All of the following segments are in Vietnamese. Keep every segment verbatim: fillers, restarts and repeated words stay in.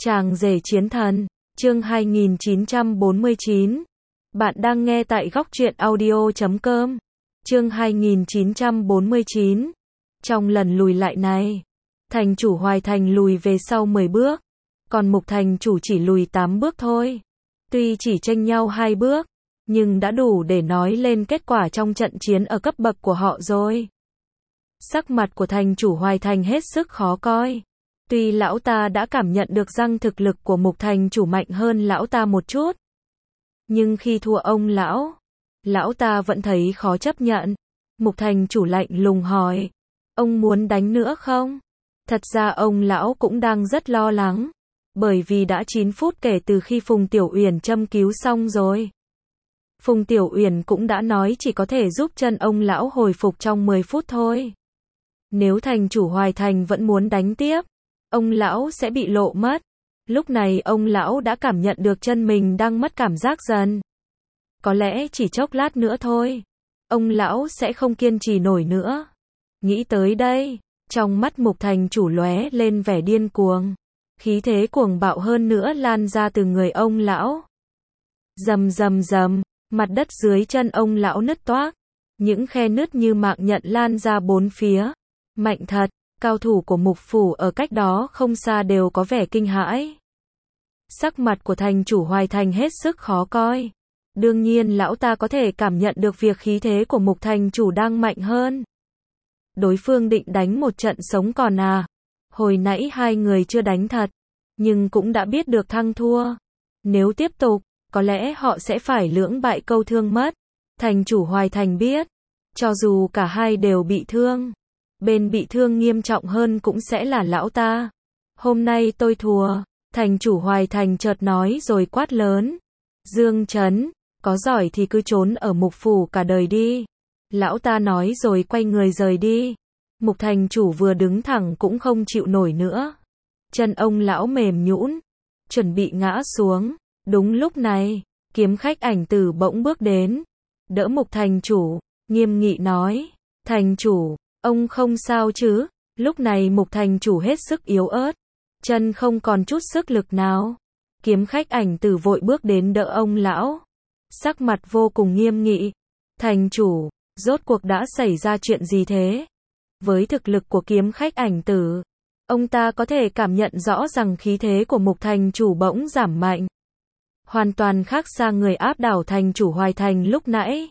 Chàng rể chiến thần, chương hai nghìn chín trăm bốn mươi chín. Bạn đang nghe tại góc truyện audio chấm com. Chương hai nghìn chín trăm bốn mươi chín. Trong lần lùi lại này, thành chủ Hoài Thành lùi về sau mười bước, còn Mục thành chủ chỉ lùi tám bước thôi. Tuy chỉ chênh nhau hai bước, nhưng đã đủ để nói lên kết quả trong trận chiến ở cấp bậc của họ rồi. Sắc mặt của thành chủ Hoài Thành hết sức khó coi. Tuy lão ta đã cảm nhận được rằng thực lực của Mục thành chủ mạnh hơn lão ta một chút, nhưng khi thua ông lão, lão ta vẫn thấy khó chấp nhận. Mục thành chủ lạnh lùng hỏi, ông muốn đánh nữa không? Thật ra ông lão cũng đang rất lo lắng, bởi vì đã chín phút kể từ khi Phùng Tiểu Uyển châm cứu xong rồi. Phùng Tiểu Uyển cũng đã nói chỉ có thể giúp chân ông lão hồi phục trong mười phút thôi. Nếu thành chủ Hoài Thành vẫn muốn đánh tiếp, ông lão sẽ bị lộ mất. Lúc này ông lão đã cảm nhận được chân mình đang mất cảm giác dần. Có lẽ chỉ chốc lát nữa thôi, ông lão sẽ không kiên trì nổi nữa. Nghĩ tới đây, trong mắt Mục thành chủ lóe lên vẻ điên cuồng. Khí thế cuồng bạo hơn nữa lan ra từ người ông lão. Rầm rầm rầm, mặt đất dưới chân ông lão nứt toác. Những khe nứt như mạng nhện lan ra bốn phía. Mạnh thật, cao thủ của Mục phủ ở cách đó không xa đều có vẻ kinh hãi. Sắc mặt của thành chủ Hoài Thành hết sức khó coi. Đương nhiên lão ta có thể cảm nhận được việc khí thế của Mục thành chủ đang mạnh hơn. Đối phương định đánh một trận sống còn à? Hồi nãy hai người chưa đánh thật, nhưng cũng đã biết được thắng thua. Nếu tiếp tục, có lẽ họ sẽ phải lưỡng bại câu thương mất. Thành chủ Hoài Thành biết, cho dù cả hai đều bị thương, bên bị thương nghiêm trọng hơn cũng sẽ là lão ta. Hôm nay tôi thua, thành chủ Hoài Thành chợt nói rồi quát lớn. Dương Chấn, có giỏi thì cứ trốn ở Mục phủ cả đời đi. Lão ta nói rồi quay người rời đi. Mục thành chủ vừa đứng thẳng cũng không chịu nổi nữa. Chân ông lão mềm nhũn, chuẩn bị ngã xuống. Đúng lúc này, kiếm khách ảnh tử bỗng bước đến, đỡ Mục thành chủ, nghiêm nghị nói, thành chủ, ông không sao chứ? Lúc này Mục thành chủ hết sức yếu ớt, chân không còn chút sức lực nào. Kiếm khách ảnh tử vội bước đến đỡ ông lão, sắc mặt vô cùng nghiêm nghị. Thành chủ, rốt cuộc đã xảy ra chuyện gì thế? Với thực lực của kiếm khách ảnh tử, ông ta có thể cảm nhận rõ rằng khí thế của Mục thành chủ bỗng giảm mạnh. Hoàn toàn khác xa người áp đảo thành chủ Hoài Thành lúc nãy.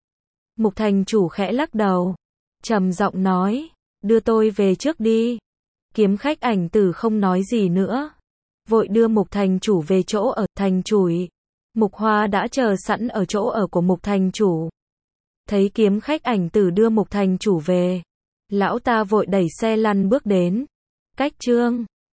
Mục thành chủ khẽ lắc đầu, trầm giọng nói, đưa tôi về trước đi. Kiếm khách ảnh tử không nói gì nữa, vội đưa Mục thành chủ về chỗ ở. Thành chủ, Mục Hoa đã chờ sẵn ở chỗ ở của Mục thành chủ. Thấy kiếm khách ảnh tử đưa Mục thành chủ về, lão ta vội đẩy xe lăn bước đến. Cách Trương,